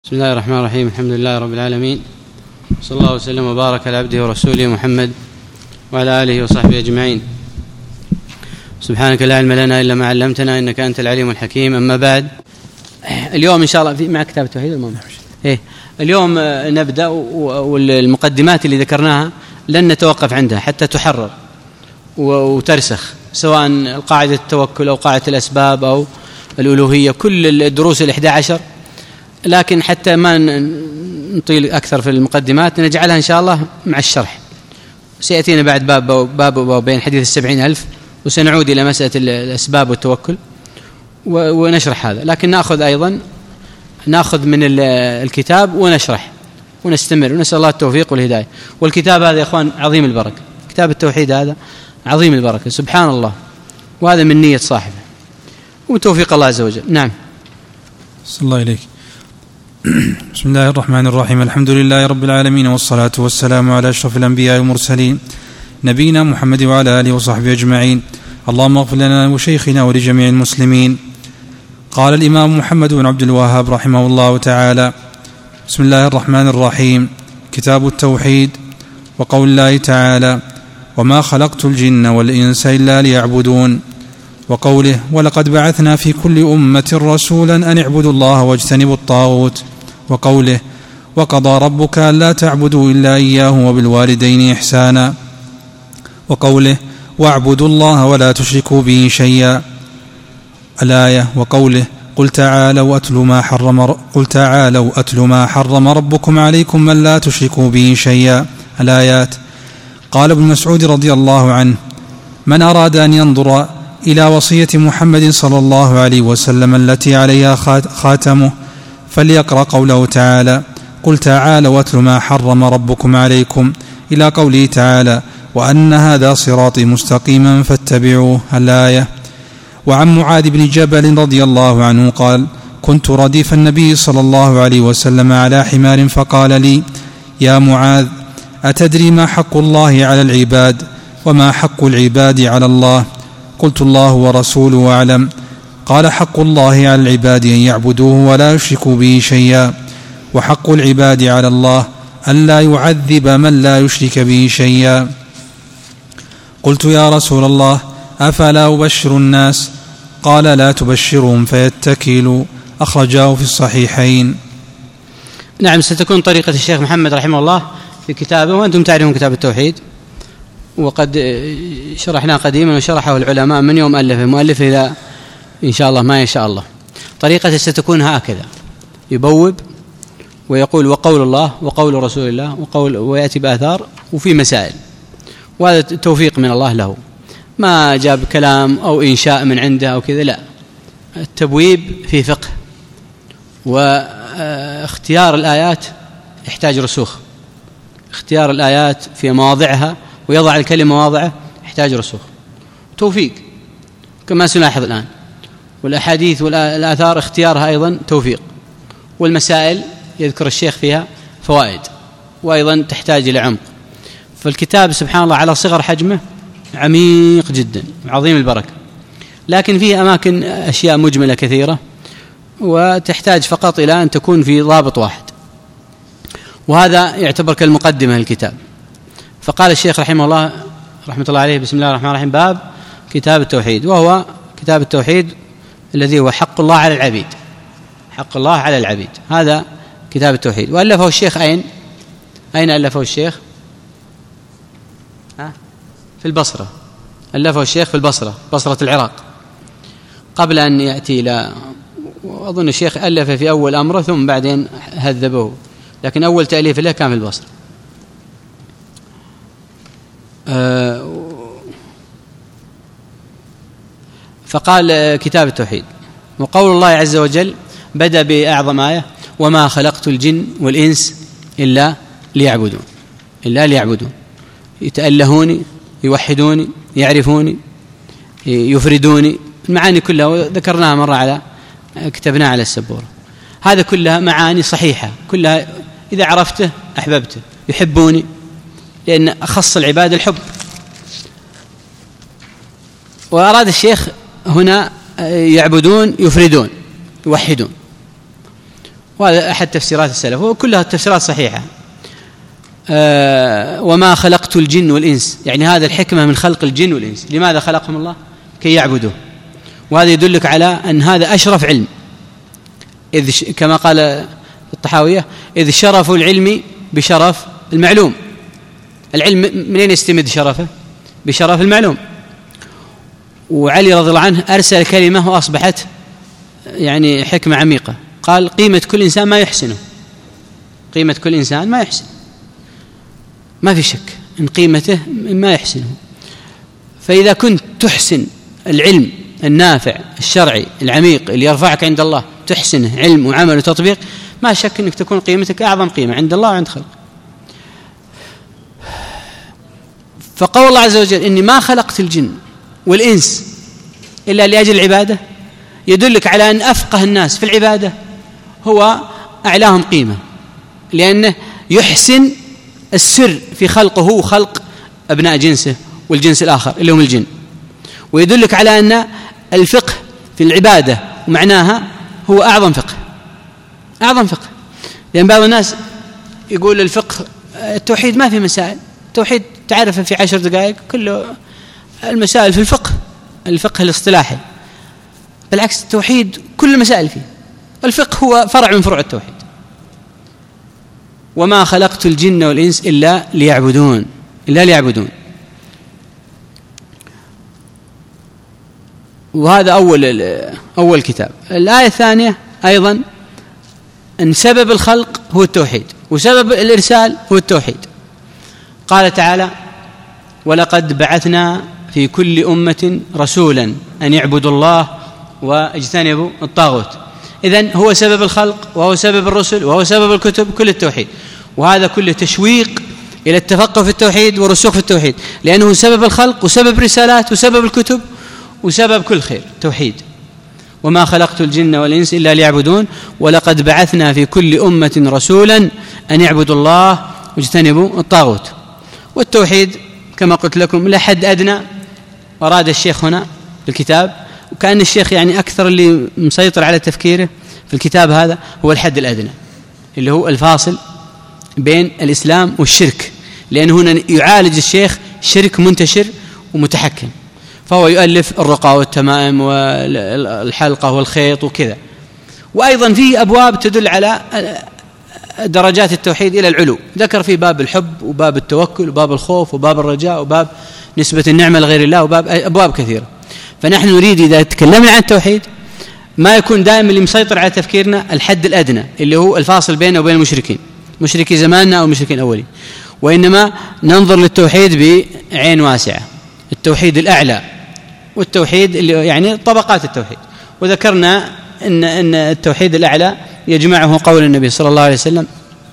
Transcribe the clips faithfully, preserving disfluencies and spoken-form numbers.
بسم الله الرحمن الرحيم. الحمد لله رب العالمين، صلى الله وسلم وبارك على عبده ورسوله محمد وعلى آله وصحبه أجمعين. سبحانك لا علم لنا إلا ما علمتنا إنك أنت العليم الحكيم. أما بعد، اليوم إن شاء الله في مع كتاب التوحيد المهم. إيه اليوم نبدأ، والمقدمات اللي ذكرناها لن نتوقف عندها حتى تحرر وترسخ، سواء قاعدة التوكل أو قاعدة الأسباب أو الألوهية، كل الدروس الإحدى عشر، لكن حتى ما نطيل أكثر في المقدمات نجعلها إن شاء الله مع الشرح. سيأتينا بعد باب باب بين حديث السبعين ألف، وسنعود إلى مسألة الأسباب والتوكل ونشرح هذا، لكن نأخذ أيضا نأخذ من الكتاب ونشرح ونستمر، ونسأل الله التوفيق والهداية. والكتاب هذا يا أخوان عظيم البركة، كتاب التوحيد هذا عظيم البركة سبحان الله، وهذا من نية صاحبه وتوفيق الله عز وجل. نعم. صلى الله عليك. بسم الله الرحمن الرحيم. الحمد لله رب العالمين، والصلاة والسلام على أشرف الأنبياء والمرسلين نبينا محمد وعلى آله وصحبه أجمعين. اللهم اغفر لنا وشيخنا ولجميع المسلمين. قال الإمام محمد بن عبد الوهاب رحمه الله تعالى: بسم الله الرحمن الرحيم. كتاب التوحيد. وقول الله تعالى: وما خلقت الجن والإنس إلا ليعبدون. وقوله: ولقد بعثنا في كل أمة رسولا أن اعبدوا الله واجتنبوا الطاغوت. وقوله: وقضى ربك ألا تعبدوا إلا إياه وبالوالدين إحسانا. وقوله: واعبدوا الله ولا تشركوا به شيئا الآية. وقوله: قل تعالوا أتل ما حرم قل تعالوا أتل ما حرم ربكم عليكم من لا تشركوا به شيئا الآيات. قال ابن مسعود رضي الله عنه: من أراد أن ينظر إلى وصية محمد صلى الله عليه وسلم التي عليها خاتمه فليقرأ قوله تعالى: قل تعالوا واتل ما حرم ربكم عليكم، إلى قوله تعالى: وأن هذا صراطي مستقيما فاتبعوه الآية. وعن معاذ بن جبل رضي الله عنه قال: كنت رديف النبي صلى الله عليه وسلم على حمار فقال لي: يا معاذ، أتدري ما حق الله على العباد وما حق العباد على الله؟ قلت: الله ورسوله أعلم. قال: حق الله على العباد أن يعبدوه ولا يشركوا به شيئا، وحق العباد على الله أن لا يعذب من لا يشرك به شيئا. قلت: يا رسول الله، أفلا أبشر الناس؟ قال: لا تبشرهم فيتكلوا. أخرجاه في الصحيحين. نعم، ستكون طريقة الشيخ محمد رحمه الله في كتابه، وأنتم تعرفون كتاب التوحيد، وقد شرحنا قديما وشرحه العلماء من يوم ألفه مؤلفه إلى إن شاء الله ما يشاء الله. طريقته ستكون هكذا: يبوب ويقول وقول الله وقول رسول الله وقول، ويأتي بآثار وفي مسائل، وهذا توفيق من الله له، ما جاب كلام أو إنشاء من عنده أو كذا، لا، التبويب في فقه، واختيار الآيات يحتاج رسوخ، اختيار الآيات في مواضعها ويضع الكلمة مواضعه يحتاج رسوخ، توفيق كما سنلاحظ الآن. والأحاديث والآثار اختيارها أيضا توفيق، والمسائل يذكر الشيخ فيها فوائد، وأيضا تحتاج إلى عمق. فالكتاب سبحان الله على صغر حجمه عميق جدا عظيم البركة، لكن فيه أماكن أشياء مجملة كثيرة، وتحتاج فقط إلى أن تكون في ضابط واحد، وهذا يعتبر كالمقدمة للكتاب. فقال الشيخ رحمه الله رحمة الله عليه: بسم الله الرحمن الرحيم. باب كتاب التوحيد، وهو كتاب التوحيد الذي هو حق الله على العبيد، حق الله على العبيد، هذا كتاب التوحيد. وألفه الشيخ أين؟ أين ألفه الشيخ؟ ها؟ في البصرة، ألفه الشيخ في البصرة، بصرة العراق، قبل أن يأتي إلى، وأظن الشيخ ألف في أول أمره ثم بعدين هذبه، لكن أول تأليف له كان في البصرة. أه فقال كتاب التوحيد. وقول الله عز وجل بدأ بأعظم آية: وما خلقت الجن والإنس إلا ليعبدون، إلا ليعبدون، يتألهوني، يوحدوني، يعرفوني، يفردوني، المعاني كلها ذكرناها مرة على كتبناها على السبورة. هذا كلها معاني صحيحة، كلها إذا عرفته أحببته، يحبوني، لأن أخص العباد الحب. وأراد الشيخ هنا يعبدون، يفردون، يوحدون. وهذا أحد تفسيرات السلف وكلها التفسيرات صحيحة. أه وما خلقت الجن والإنس، يعني هذا الحكمة من خلق الجن والإنس. لماذا خلقهم الله؟ كي يعبدوه. وهذا يدلك على أن هذا أشرف علم، إذ كما قال الطحاوية: إذ شرف العلم بشرف المعلوم. العلم منين يستمد شرفه؟ بشرف المعلوم. وعلي رضي الله عنه أرسل كلمة وأصبحت يعني حكمة عميقة، قال: قيمة كل إنسان ما يحسنه. قيمة كل إنسان ما يحسن، ما في شك إن قيمته ما يحسنه. فإذا كنت تحسن العلم النافع الشرعي العميق اللي يرفعك عند الله، تحسنه علم وعمل وتطبيق، ما شك أنك تكون قيمتك أعظم قيمة عند الله وعند خلق. فقول الله عز وجل: إني ما خلقت الجن والإنس إلا لأجل العبادة، يدلك على أن أفقه الناس في العبادة هو أعلاهم قيمة، لأنه يحسن السر في خلقه وخلق أبناء جنسه والجنس الآخر اللي هم الجن. ويدلك على أن الفقه في العبادة ومعناها هو أعظم فقه، أعظم فقه. لأن بعض الناس يقول الفقه التوحيد ما في مسائل، التوحيد تعرفه في عشر دقائق، كله المسائل في الفقه، الفقه الاصطلاحي. بالعكس التوحيد كل المسائل فيه، الفقه هو فرع من فروع التوحيد. وما خلقت الجن والإنس إلا ليعبدون، إلا ليعبدون. وهذا أول أول كتاب. الآية الثانية أيضا أن سبب الخلق هو التوحيد، وسبب الإرسال هو التوحيد. قال تعالى: ولقد بعثنا في كل أمة رسولا أن يعبدوا الله واجتنبوا الطاغوت. إذن هو سبب الخلق وهو سبب الرسل وهو سبب الكتب، كل التوحيد. وهذا كله تشويق إلى التفقه في التوحيد والرسوخ في التوحيد، لأنه سبب الخلق وسبب الرسالات وسبب الكتب وسبب كل خير، توحيد. وما خلقت الجن والإنس إلا ليعبدون ولقد بعثنا في كل أمة رسولا أن يعبدوا الله واجتنبوا الطاغوت. والتوحيد كما قلت لكم لا حد أدنى، أراد الشيخ هنا بالكتاب، وكأن الشيخ يعني أكثر اللي مسيطر على تفكيره في الكتاب هذا هو الحد الأدنى، اللي هو الفاصل بين الإسلام والشرك، لأنه هنا يعالج الشيخ شرك منتشر ومتحكم، فهو يؤلف الرقى والتمائم والحلقة والخيط وكذا. وأيضا فيه أبواب تدل على درجات التوحيد إلى العلو، ذكر في باب الحب وباب التوكل وباب الخوف وباب الرجاء وباب نسبة النعمة لغير الله وباب أبواب كثيرة. فنحن نريد إذا تكلمنا عن التوحيد ما يكون دائما اللي مسيطر على تفكيرنا الحد الأدنى اللي هو الفاصل بيننا وبين المشركين، مشركي زماننا أو مشركين أولين، وإنما ننظر للتوحيد بعين واسعة، التوحيد الأعلى والتوحيد اللي يعني طبقات التوحيد. وذكرنا إن إن التوحيد الأعلى يجمعه قول النبي صلى الله عليه وسلم: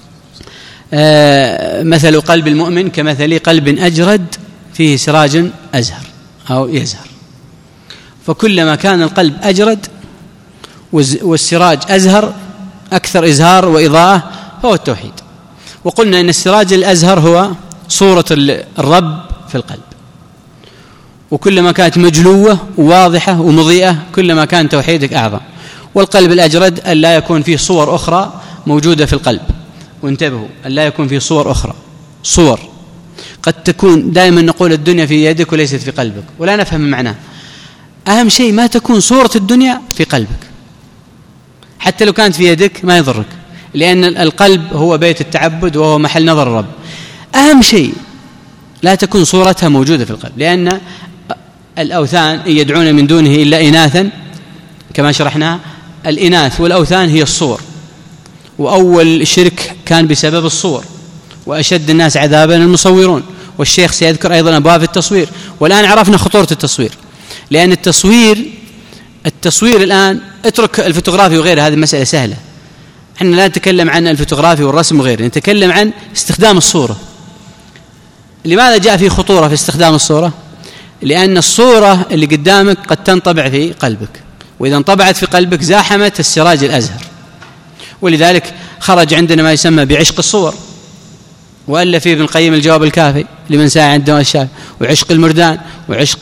آه مثل قلب المؤمن كمثل قلب أجرد فيه سراج أزهر أو يزهر. فكلما كان القلب أجرد والسراج أزهر أكثر إزهار وإضاءة فهو التوحيد. وقلنا أن السراج الأزهر هو صورة الرب في القلب، وكلما كانت مجلوة وواضحة ومضيئة كلما كان توحيدك أعظم. والقلب الأجرد أن لا يكون فيه صور أخرى موجودة في القلب، وانتبهوا أن لا يكون فيه صور أخرى. صور قد تكون دائما نقول الدنيا في يدك وليست في قلبك، ولا نفهم معناه. أهم شيء ما تكون صورة الدنيا في قلبك، حتى لو كانت في يدك ما يضرك، لأن القلب هو بيت التعبد وهو محل نظر الرب. أهم شيء لا تكون صورتها موجودة في القلب، لأن الأوثان يدعون من دونه إلا إناثا كما شرحنا. الإناث والأوثان هي الصور، وأول شرك كان بسبب الصور، وأشد الناس عذابا المصورون. والشيخ سيذكر أيضا أبواب التصوير. والآن عرفنا خطورة التصوير، لأن التصوير التصوير الآن اترك الفوتوغرافي وغيره، هذه مسألة سهلة. احنا لا نتكلم عن الفوتوغرافي والرسم وغيره، نتكلم عن استخدام الصورة. لماذا جاء في خطورة في استخدام الصورة؟ لأن الصورة اللي قدامك قد تنطبع في قلبك، وإذا انطبعت في قلبك زاحمت السراج الأزهر. ولذلك خرج عندنا ما يسمى بعشق الصور، وألف فيه ابن القيم الجواب الكافي لمن ساعى عند الدواء الشافي، وعشق المردان، وعشق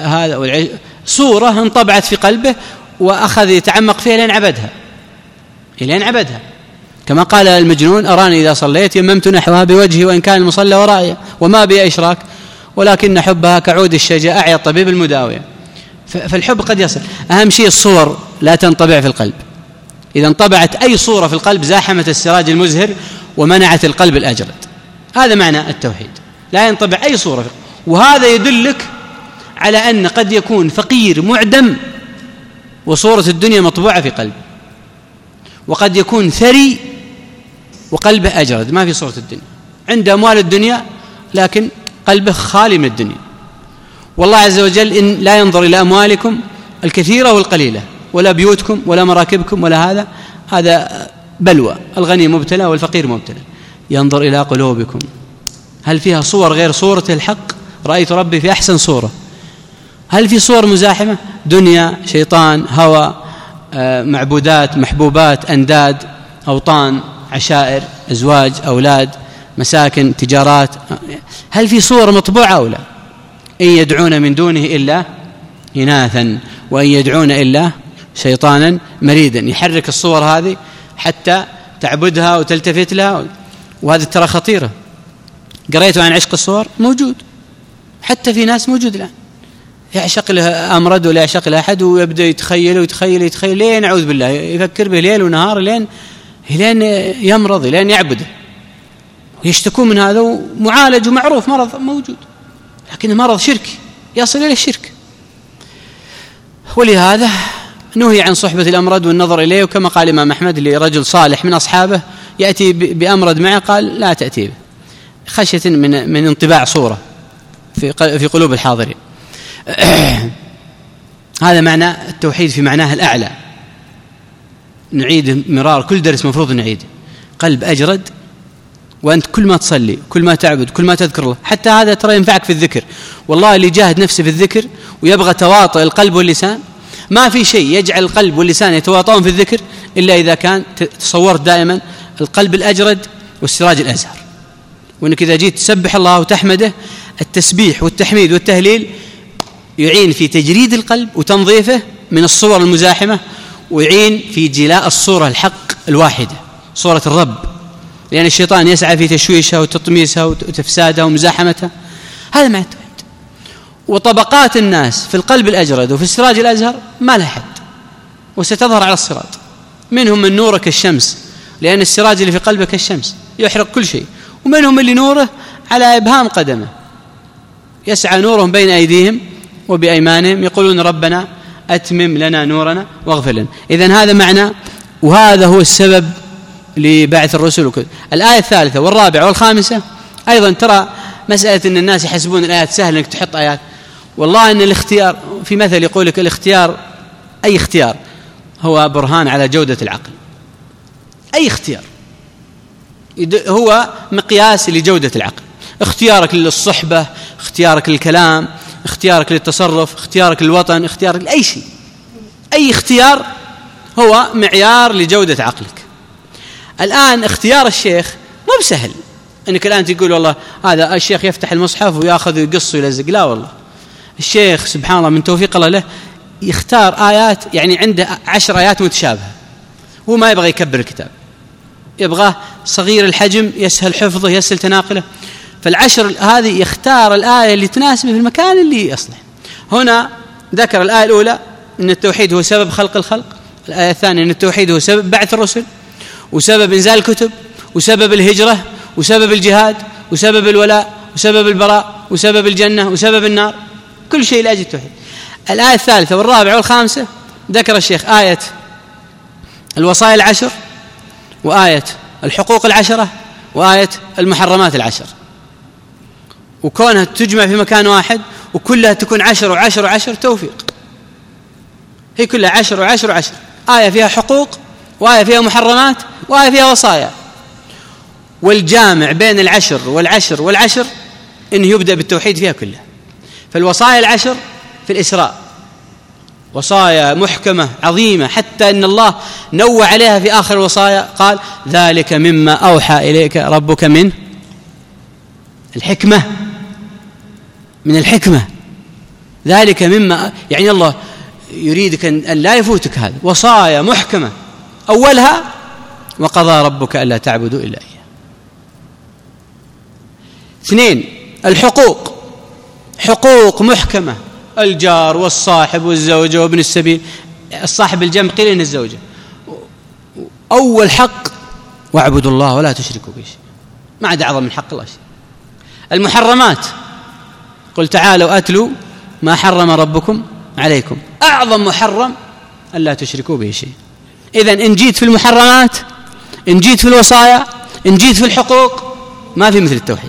هذا. صورة انطبعت في قلبه وأخذ يتعمق فيها لين عبدها. إلين عبدها، كما قال المجنون أراني إذا صليت يممت نحوها بوجهي وإن كان المصلى ورائي وما بي إشراك ولكن حبها كعود الشجاع أعيا الطبيب المداوية. فالحب قد يصل. أهم شيء الصور لا تنطبع في القلب. إذا انطبعت أي صورة في القلب زاحمت السراج المزهر ومنعت القلب الأجرد. هذا معنى التوحيد، لا ينطبع أي صورة في القلب. وهذا يدلك على أن قد يكون فقير معدم وصورة الدنيا مطبوعة في قلبه، وقد يكون ثري وقلبه أجرد ما في صورة الدنيا، عنده أموال الدنيا لكن قلبه خالي من الدنيا. والله عز وجل إن لا ينظر إلى أموالكم الكثيرة والقليلة ولا بيوتكم ولا مراكبكم ولا هذا، هذا بلوى، الغني مبتلى والفقير مبتلى. ينظر إلى قلوبكم هل فيها صور غير صورة الحق؟ رأيت ربي في أحسن صورة. هل في صور مزاحمة؟ دنيا، شيطان، هوى، معبودات، محبوبات، أنداد، أوطان، عشائر، أزواج، أولاد، مساكن، تجارات. هل في صور مطبوعة أو لا؟ إن يدعون من دونه إلا إناثا وإن يدعون إلا شيطانا مريدا. يحرك الصور هذه حتى تعبدها وتلتفت لها، وهذا ترى خطيرة. قريتوا عن عشق الصور؟ موجود، حتى في ناس موجود الآن يعشق لها أمرد ولا يعشق لها أحد ويبدأ يتخيل ويتخيل يتخيل لين أعوذ بالله يفكر به ليل ونهار لين لين يمرض لين يعبده ويشتكون من هذا، ومعالج ومعروف مرض موجود، لكنه مرض شركي يصل إلى الشرك. ولهذا نهي عن صحبة الأمرد والنظر إليه. وكما قال الإمام أحمد لرجل صالح من أصحابه يأتي بأمرد معه قال لا تأتي به خشية من من انطباع صورة في في قلوب الحاضرين. هذا معنى التوحيد في معناه الأعلى. نعيد مرار، كل درس مفروض نعيد. قلب أجرد، وأنت كل ما تصلي كل ما تعبد كل ما تذكر الله، حتى هذا ترى ينفعك في الذكر. والله اللي جاهد نفسه في الذكر ويبغى تواطؤ القلب واللسان، ما في شيء يجعل القلب واللسان يتواطؤون في الذكر إلا إذا كان تصورت دائما القلب الأجرد والسراج الأزهر. وأنك إذا جيت تسبح الله وتحمده، التسبيح والتحميد والتهليل يعين في تجريد القلب وتنظيفه من الصور المزاحمة، ويعين في جلاء الصورة الحق الواحدة، صورة الرب، لأن الشيطان يسعى في تشويشها وتطميسها وتفسادها ومزاحمتها. هذا معنى التوحيد. وطبقات الناس في القلب الأجرد وفي السراج الأزهر ما لها حد، وستظهر على الصراط. منهم من نوره كالشمس، لأن السراج اللي في قلبه كالشمس يحرق كل شيء، ومنهم اللي نوره على إبهام قدمه، يسعى نورهم بين أيديهم وبأيمانهم يقولون ربنا أتمم لنا نورنا واغفر لنا. إذن هذا معنى، وهذا هو السبب لبعث الرسل وكذا. الآية الثالثة والرابعة والخامسة أيضا ترى مسألة أن الناس يحسبون الآيات سهل أنك تحط آيات. والله أن الاختيار، في مثل يقول لك الاختيار، أي اختيار هو برهان على جودة العقل. أي اختيار هو مقياس لجودة العقل. اختيارك للصحبة، اختيارك للكلام، اختيارك للتصرف، اختيارك للوطن، اختيارك لأي شيء، أي اختيار هو معيار لجودة عقلك. الآن اختيار الشيخ مو بسهل أنك الآن تقول والله هذا الشيخ يفتح المصحف ويأخذ ويقص ويلزق، لا والله. الشيخ سبحان الله من توفيق الله له يختار آيات، يعني عنده عشر آيات متشابهة، هو ما يبغى يكبر الكتاب، يبغاه صغير الحجم يسهل حفظه يسهل تناقله. فالعشر هذه يختار الآية اللي تناسبه في المكان اللي يصلح. هنا ذكر الآية الأولى أن التوحيد هو سبب خلق الخلق، الآية الثانية أن التوحيد هو سبب بعث الرسل وسبب إنزال الكتب وسبب الهجرة وسبب الجهاد وسبب الولاء وسبب البراء وسبب الجنة وسبب النار، كل شيء لأجل التوحيد. الآية الثالثة والرابعة والخامسة ذكر الشيخ آية الوصايا العشر وآية الحقوق العشرة وآية المحرمات العشر، وكونها تجمع في مكان واحد وكلها تكون عشر وعشر وعشر توفيق. هي كلها عشر وعشر وعشر، آية فيها حقوق وآية فيها محرمات وآية فيها وصايا. والجامع بين العشر والعشر والعشر إنه يبدأ بالتوحيد فيها كلها. فالوصايا العشر في الإسراء وصايا محكمة عظيمة، حتى أن الله نوع عليها في آخر الوصايا قال ذلك مما أوحى إليك ربك من الحكمة، من الحكمة. ذلك مما، يعني الله يريدك أن لا يفوتك هذا. وصايا محكمة أولها وقضى ربك ألا تعبدوا إلا إياه. اثنين، الحقوق، حقوق محكمة، الجار والصاحب والزوجة وابن السبيل. الصاحب الجنب قيل إن الزوجة. أول حق واعبدوا الله ولا تشركوا به شيء، ما عاد أعظم من حق الله شيء. المحرمات، قل تعالوا أتلوا ما حرم ربكم عليكم، أعظم محرم ألا تشركوا به شيء. إذن إن جيت في المحرمات، إن جيت في الوصايا، إن جيت في الحقوق، ما في مثل التوحيد.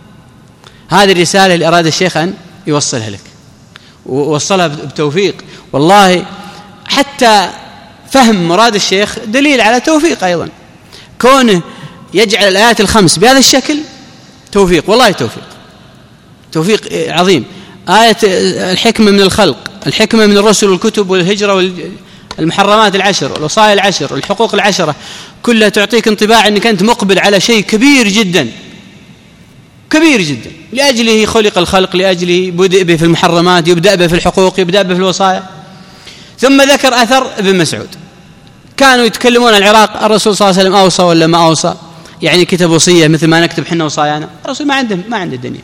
هذه الرسالة اللي أراد الشيخ أن يوصلها لك، ووصلها بتوفيق. والله حتى فهم مراد الشيخ دليل على توفيق أيضا، كونه يجعل الآيات الخمس بهذا الشكل توفيق، والله توفيق، توفيق عظيم. آية الحكمة من الخلق، الحكمة من الرسل والكتب والهجرة والمحرمات العشر والوصايا العشر والحقوق العشرة، كلها تعطيك انطباع أنك أنت مقبل على شيء كبير جدا، كبير جدا، لأجله خلق الخلق، لأجله بدأ به في المحرمات، يبدأ به في الحقوق، يبدأ به في الوصايا. ثم ذكر أثر ابن مسعود، كانوا يتكلمون عن العراق، الرسول صلى الله عليه وسلم أوصى ولا ما أوصى؟ يعني كتب وصية مثل ما نكتب حنا وصايانا؟ الرسول ما عنده ما عنده الدنيا.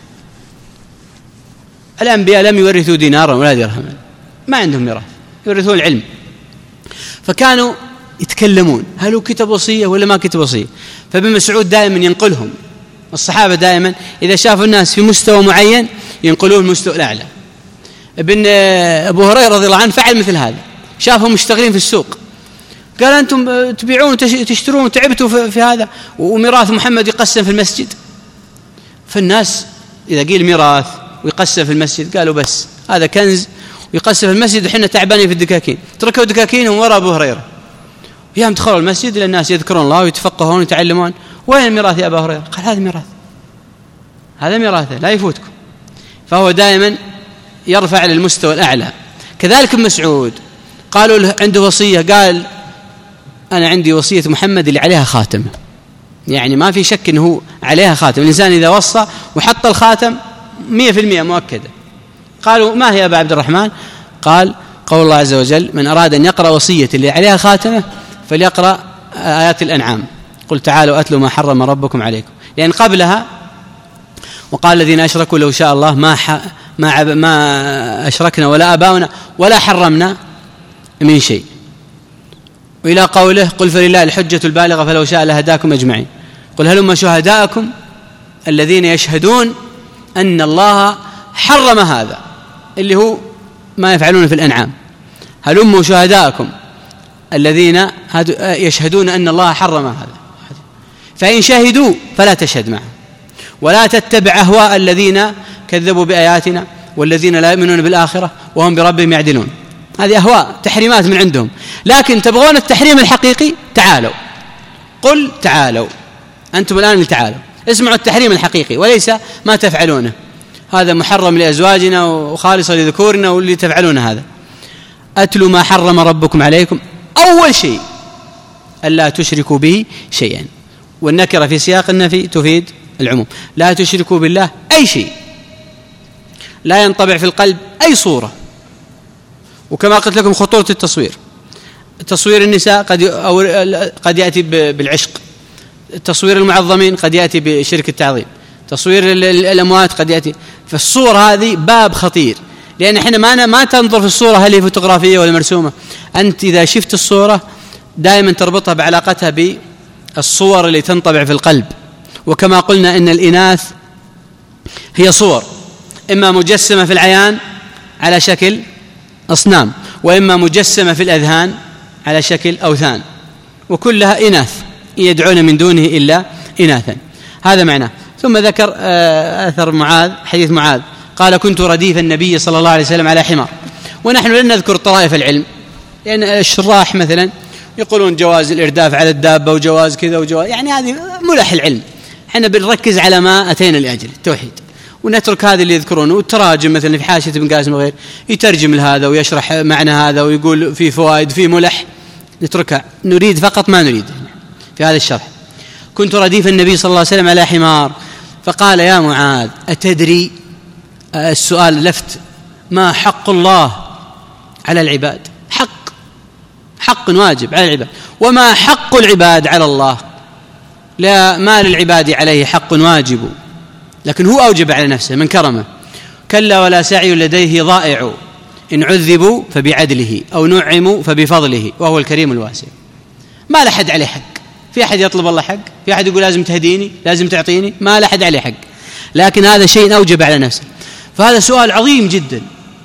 الأنبياء لم يورثوا دينارا ولا درهما، ما عندهم ميراث، يورثون العلم. فكانوا يتكلمون هل هو كتب وصية ولا ما كتب وصية. فابن مسعود دائما ينقلهم، الصحابة دائما إذا شافوا الناس في مستوى معين ينقلون المستوى الأعلى. ابن أبو هريرة رضي الله عنه فعل مثل هذا، شافهم مشتغلين في السوق، قال أنتم تبيعون وتشترون وتعبتوا في هذا، وميراث محمد يقسم في المسجد. فالناس إذا قيل ميراث ويقسم في المسجد قالوا بس هذا كنز ويقسم في المسجد وحنا تعبانين في الدكاكين، تركوا دكاكينهم وراء أبو هريرة. يوم دخلوا المسجد للناس يذكرون الله ويتفقهون ويتعلمون، وين الميراث يا أبا هريرة؟ قال هذا ميراث، هذا ميراثه لا يفوتكم. فهو دائما يرفع للمستوى الأعلى. كذلك ابن مسعود قالوا له عنده وصية، قال أنا عندي وصية محمد اللي عليها خاتم، يعني ما في شك أنه عليها خاتم. الإنسان إذا وصى وحط الخاتم مية في المية مؤكدة. قالوا ما هي يا أبا عبد الرحمن؟ قال قول الله عز وجل من أراد أن يقرأ وصية اللي عليها خاتمة فليقرأ آيات الأنعام، قل تعالوا أتلوا ما حرم ربكم عليكم. لأن قبلها وقال الذين أشركوا لو شاء الله ما ح... ما, عب... ما أشركنا ولا أباؤنا ولا حرمنا من شيء، وإلى قوله قل فلله الحجة البالغة فلو شاء لهداكم أجمعين، قل هلما شهداءكم الذين يشهدون أن الله حرم هذا، اللي هو ما يفعلون في الأنعام. هلما شهداءكم الذين يشهدون أن الله حرم هذا، فإن شهدوا فلا تشهد معهم ولا تتبع أهواء الذين كذبوا بآياتنا والذين لا يؤمنون بالآخرة وهم بربهم يعدلون. هذه أهواء تحريمات من عندهم، لكن تبغون التحريم الحقيقي تعالوا، قل تعالوا أنتم الآن تعالوا اسمعوا التحريم الحقيقي وليس ما تفعلونه، هذا محرم لأزواجنا وخالص لذكورنا واللي تفعلون هذا. أتلوا ما حرم ربكم عليكم، أول شيء ألا تشركوا به شيئا، والنكرة في سياق النفي تفيد العموم. لا تشركوا بالله أي شيء، لا ينطبع في القلب أي صورة. وكما قلت لكم خطورة التصوير، تصوير النساء قد أو قد يأتي بالعشق، تصوير المعظمين قد يأتي بشرك التعظيم، تصوير الأموات قد يأتي. فالصور هذه باب خطير، لأن إحنا ما ما تنظر في الصورة هل هي فوتوغرافية ولا مرسومة. أنت إذا شفت الصورة دائما تربطها بعلاقتها بالصور اللي تنطبع في القلب. وكما قلنا إن الإناث هي صور، إما مجسمة في العيان على شكل أصنام، وإما مجسمة في الأذهان على شكل أوثان، وكلها إناث يدعون من دونه إلا إناثا. هذا معناه. ثم ذكر أثر معاذ، حديث معاذ قال كنت رديف النبي صلى الله عليه وسلم على حمار. ونحن لن نذكر طرائف العلم، لأن الشراح مثلا يقولون جواز الإرداف على الدابة وجواز كذا وجواز، يعني هذه ملح العلم. احنا بنركز على ما أتينا لأجل التوحيد، ونترك هذا اللي يذكرونه. والتراجم مثلا في حاشية ابن قاسم وغير يترجم لهذا ويشرح معنى هذا ويقول في فوائد في ملح، نتركها. نريد فقط ما نريد في هذا الشرح. كنت رديف النبي صلى الله عليه وسلم على حمار فقال يا معاذ أتدري، السؤال لفت، ما حق الله على العباد؟ حق حق واجب على العباد. وما حق العباد على الله؟ لا، ما للعباد عليه حق واجب، لكن هو أوجب على نفسه من كرمه. كلا ولا سعي لديه ضائع، إن عذبوا فبعدله أو نعموا فبفضله وهو الكريم الواسع. ما لحد عليه حق. في أحد يطلب الله حق؟ في أحد يقول لازم تهديني، لازم تعطيني؟ ما لحد عليه حق، لكن هذا شيء أوجب على نفسه. فهذا سؤال عظيم جدا.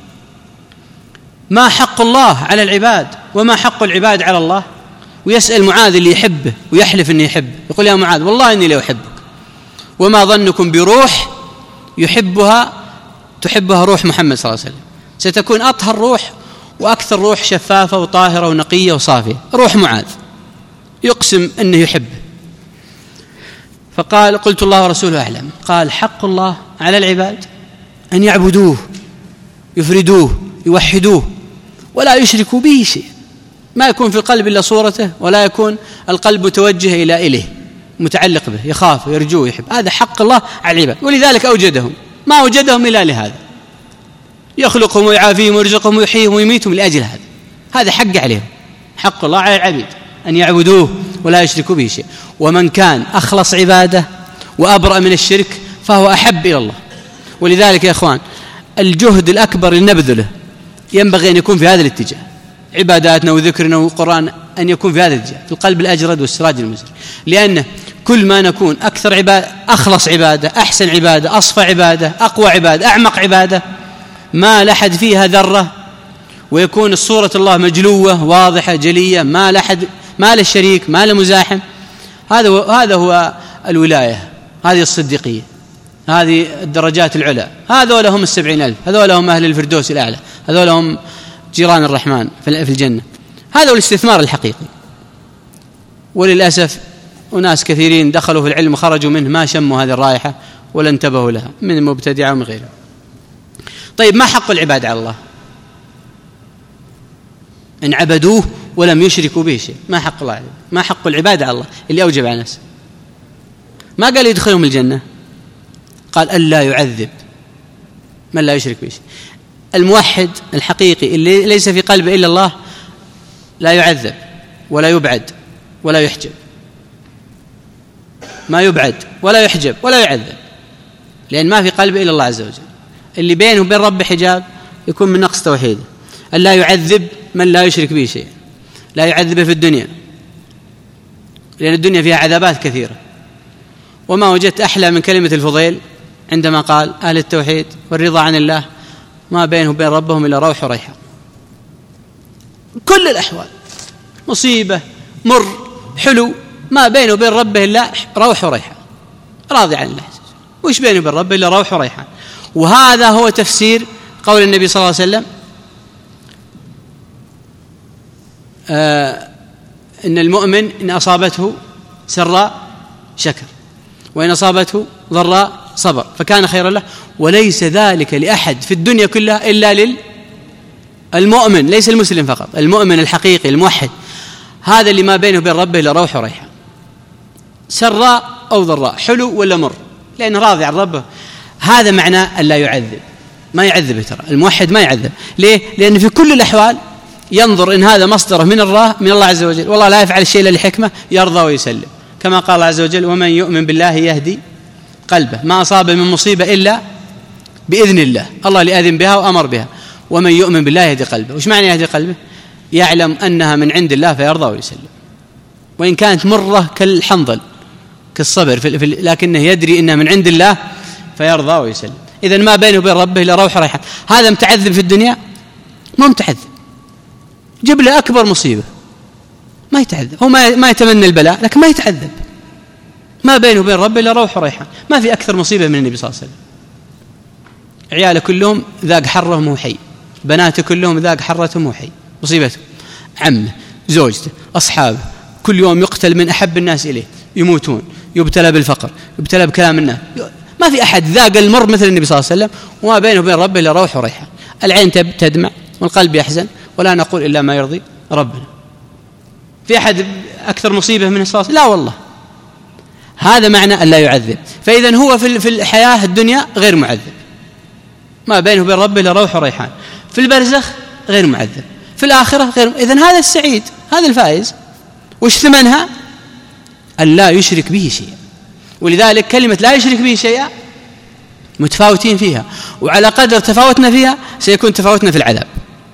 ما حق الله على العباد وما حق العباد على الله؟ ويسأل معاذ اللي يحبه ويحلف أنه يحبه، يقول يا معاذ والله إني لا أحبك، وما ظنكم بروح يحبها تحبها روح محمد صلى الله عليه وسلم، ستكون أطهر روح وأكثر روح شفافة وطاهرة ونقية وصافية، روح معاذ يقسم أنه يحبه. فقال قلت الله ورسوله أعلم. قال حق الله على العباد أن يعبدوه يفردوه يوحدوه ولا يشركوا به شيء، ما يكون في القلب إلا صورته، ولا يكون القلب متوجه إلى إله متعلق به، يخاف ويرجوه يحب. هذا حق الله على العباد، ولذلك أوجدهم، ما أوجدهم إلا لهذا، يخلقهم ويعافيهم ويرزقهم ويحييهم ويميتهم لأجل هذا. هذا حق عليهم، حق الله على العبيد أن يعبدوه ولا يشركوا به شيء. ومن كان أخلص عبادة وأبرأ من الشرك فهو أحب إلى الله. ولذلك يا إخوان الجهد الأكبر لنبذله ينبغي أن يكون في هذا الاتجاه، عباداتنا وذكرنا وقرآن أن يكون في هذا الاتجاه، في القلب الأجرد والسراج المزري. لأن كل ما نكون أكثر عبادة، أخلص عبادة، أحسن عبادة، أصفى عبادة، أقوى عبادة، أعمق عبادة، ما لحد فيها ذرة، ويكون الصورة الله مجلوة واضحة جلية، ما لحد ما للشريك ما لمزاحم. هذا هذا هو الولاية، هذه الصديقية، هذه الدرجات العلى. هذول هم السبعين ألف، هذول هم أهل الفردوس الأعلى، هذول هم جيران الرحمن في الجنة. هذا هو الاستثمار الحقيقي. وللأسف أناس كثيرين دخلوا في العلم وخرجوا منه ما شموا هذه الرائحة ولا انتبهوا لها، من المبتدعة ومن غيرها. طيب ما حق العباد على الله؟ إن عبدوه ولم يشركوا به شيء. ما حق الله عليه؟ ما حق العباد على الله اللي أوجب على نفسه؟ ما قال يدخلهم الجنة، قال ألا يعذب من لا يشرك به شيء. الموحد الحقيقي اللي ليس في قلبه إلا الله لا يعذب ولا يبعد ولا يحجب، ما يبعد ولا يحجب ولا يعذب، لأن ما في قلبه إلا الله عز وجل. اللي بينه وبين رب حجاب يكون من نقص توحيده. ألا يعذب من لا يشرك به شيء، لا يعذبه في الدنيا، لأن الدنيا فيها عذابات كثيرة. وما وجدت أحلى من كلمة الفضيل عندما قال أهل التوحيد والرضا عن الله ما بينه وبين ربهم إلا روح وريحان. كل الأحوال مصيبة مر حلو ما بينه وبين ربه إلا روح وريحان، راضي عن الله. وإيش بينه وبين ربه إلا روح وريحان. وهذا هو تفسير قول النبي صلى الله عليه وسلم آه إن المؤمن إن أصابته سراء شكر وإن أصابته ضراء صبر فكان خيرا له، وليس ذلك لأحد في الدنيا كلها إلا للمؤمن، ليس المسلم فقط، المؤمن الحقيقي الموحد، هذا اللي ما بينه وبين ربه إلا روح وريحان، سراء أو ضراء، حلو ولا مر، لأنه راضي عن ربه. هذا معناه أن لا يعذب، ما يعذب. ترى الموحد ما يعذب. ليه؟ لأن في كل الأحوال ينظر إن هذا مصدره من الله من الله عز وجل، والله لا يفعل الشيء إلا لحكمة، يرضى ويسلم، كما قال الله عز وجل ومن يؤمن بالله يهدي قلبه، ما أصاب من مصيبة إلا بإذن الله، الله اللي أذن بها وأمر بها. ومن يؤمن بالله يهدي قلبه. وش معنى يهدي قلبه؟ يعلم أنها من عند الله فيرضى ويسلم، وإن كانت مرة كالحنظل كالصبر في في لكنه يدري أنها من عند الله فيرضى ويسلم. إذن ما بينه وبين ربه إلا روح ريحان. هذا متعذب في الدنيا؟ ما متعذب. جيب له أكبر مصيبة ما يتعذب، هو ما ما يتمنى البلاء لكن ما يتعذب. ما بينه وبين ربه إلا روح وريحان. ما في أكثر مصيبة من النبي صلى الله عليه وسلم. عياله كلهم ذاق حرهم وحي، بناته كلهم ذاق حرتهم وحي، مصيبته عمه زوجته أصحابه كل يوم يقتل من أحب الناس إليه، يموتون، يبتلى بالفقر، يبتلى بكلام الناس. ما في أحد ذاق المر مثل النبي صلى الله عليه وسلم. وما بينه وبين ربه إلا روح وريحان. العين تدمع والقلب يحزن، ولا نقول إلا ما يرضي ربنا. في أحد أكثر مصيبة من الصلاة؟ لا والله. هذا معنى أن لا يعذب. فإذا هو في الحياة الدنيا غير معذب، ما بينه وبين ربه إلا روح وريحان. في البرزخ غير معذب، في الآخرة غير. إذن هذا السعيد، هذا الفائز. وش ثمنها؟ أن لا يشرك به شيئا. ولذلك كلمة لا يشرك به شيئا متفاوتين فيها، وعلى قدر تفاوتنا فيها سيكون تفاوتنا في العذاب.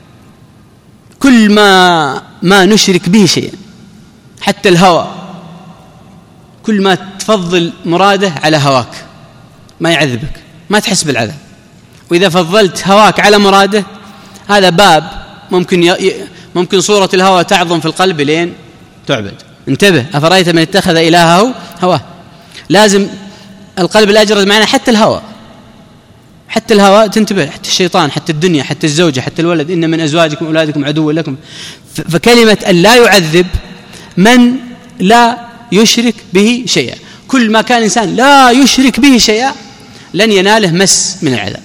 كل ما ما نشرك به شيئا، حتى الهوى، كل ما تفضل مراده على هواك ما يعذبك، ما تحس بالعذاب. وإذا فضلت هواك على مراده هذا باب ممكن ي... ممكن صورة الهوى تعظم في القلب لين تعبد. انتبه، أفرأيت من اتخذ إلهه هواه. لازم القلب الأجرد معنا، حتى الهوى، حتى الهوى تنتبه، حتى الشيطان، حتى الدنيا، حتى الزوجة، حتى الولد، إن من أزواجكم وأولادكم عدو لكم. فكلمة أن لا يعذب من لا يشرك به شيئا. كل ما كان إنسان لا يشرك به شيئا لن يناله مس من العذاب.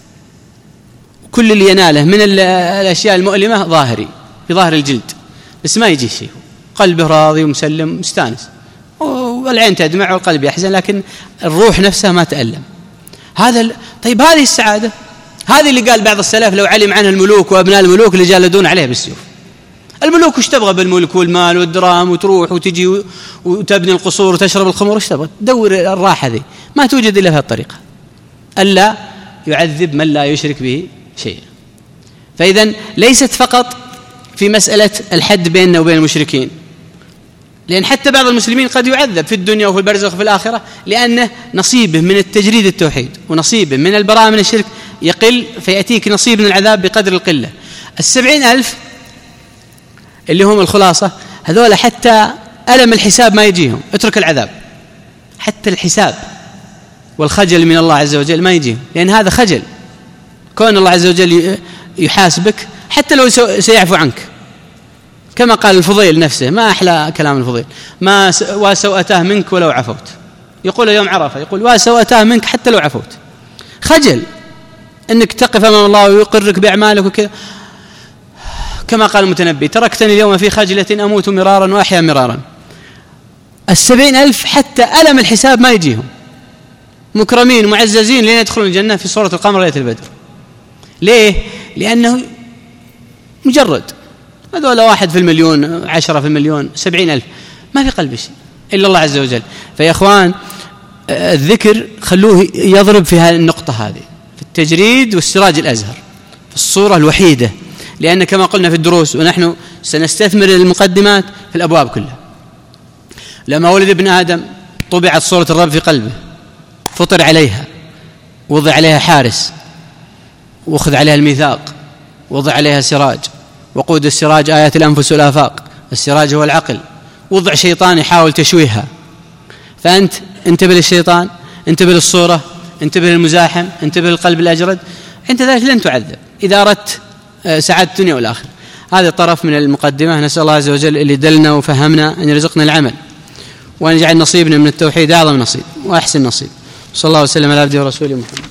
كل اللي يناله من الأشياء المؤلمة ظاهري، في ظاهر الجلد، بس ما يجي شيء، قلبه راضي ومسلم مستانس، والعين تدمع والقلب يحزن، لكن الروح نفسها ما تألم. هذا ال... طيب هذه السعادة، هذه اللي قال بعض السلف لو علم عنها الملوك وأبناء الملوك لجالدون عليه بالسيوف. الملوك وش تبغى بالملك والمال والدراهم، وتروح وتجي وتبني القصور وتشرب الخمر، وش تبغى؟ تدور الراحة ذي ما توجد إلا في هالطريقة. ألا يعذب من لا يشرك به شيئا. فإذن ليست فقط في مسألة الحد بيننا وبين المشركين، لأن حتى بعض المسلمين قد يعذب في الدنيا وفي البرزخ وفي الآخرة، لأنه نصيبه من التجريد التوحيد ونصيبه من البراءة من الشرك يقل، فيأتيك نصيب من العذاب بقدر القلة. السبعين ألف اللي هم الخلاصة هذول حتى ألم الحساب ما يجيهم، اترك العذاب، حتى الحساب والخجل من الله عز وجل ما يجيهم، لأن هذا خجل. كون الله عز وجل يحاسبك حتى لو سيعفو عنك، كما قال الفضيل نفسه، ما أحلى كلام الفضيل، ما وسوأتاه منك ولو عفوت. يقول يوم عرفة، يقول وسوأتاه منك حتى لو عفوت. خجل أنك تقف أمام الله ويقرك بأعمالك وكذا، كما قال المتنبي تركتني اليوم في خجلة أموت مرارا وأحيا مرارا. السبعين ألف حتى ألم الحساب ما يجيهم، مكرمين معززين لين يدخلون الجنة في صورة القمر ليلة البدر. ليه؟ لأنه مجرد هذول واحد في المليون، عشرة في المليون، سبعين ألف، ما في قلب شيء إلا الله عز وجل. فيا إخوان الذكر خلوه يضرب في هذه النقطة، هذه في التجريد والسراج الأزهر في الصورة الوحيدة، لأن كما قلنا في الدروس ونحن سنستثمر المقدمات في الأبواب كلها. لما ولد ابن آدم طبعت صورة الرب في قلبه، فطر عليها، وضع عليها حارس، وأخذ عليها الميثاق، وضع عليها سراج، وقود السراج آيات الأنفس والآفاق. السراج هو العقل، وضع شيطان يحاول تشويهها. فأنت انتبه للشيطان، انتبه للصورة، انتبه للمزاحم، انتبه للقلب الأجرد، عند ذلك لن تعذب إذا أردت سعادة الدنيا والآخرة. هذا طرف من المقدمة. نسأل الله عز وجل اللي دلنا وفهمنا أن يرزقنا العمل، وأن يجعل نصيبنا من التوحيد أعظم نصيب وأحسن نصيب. صلى الله وسلم على عبده ورسوله محمد.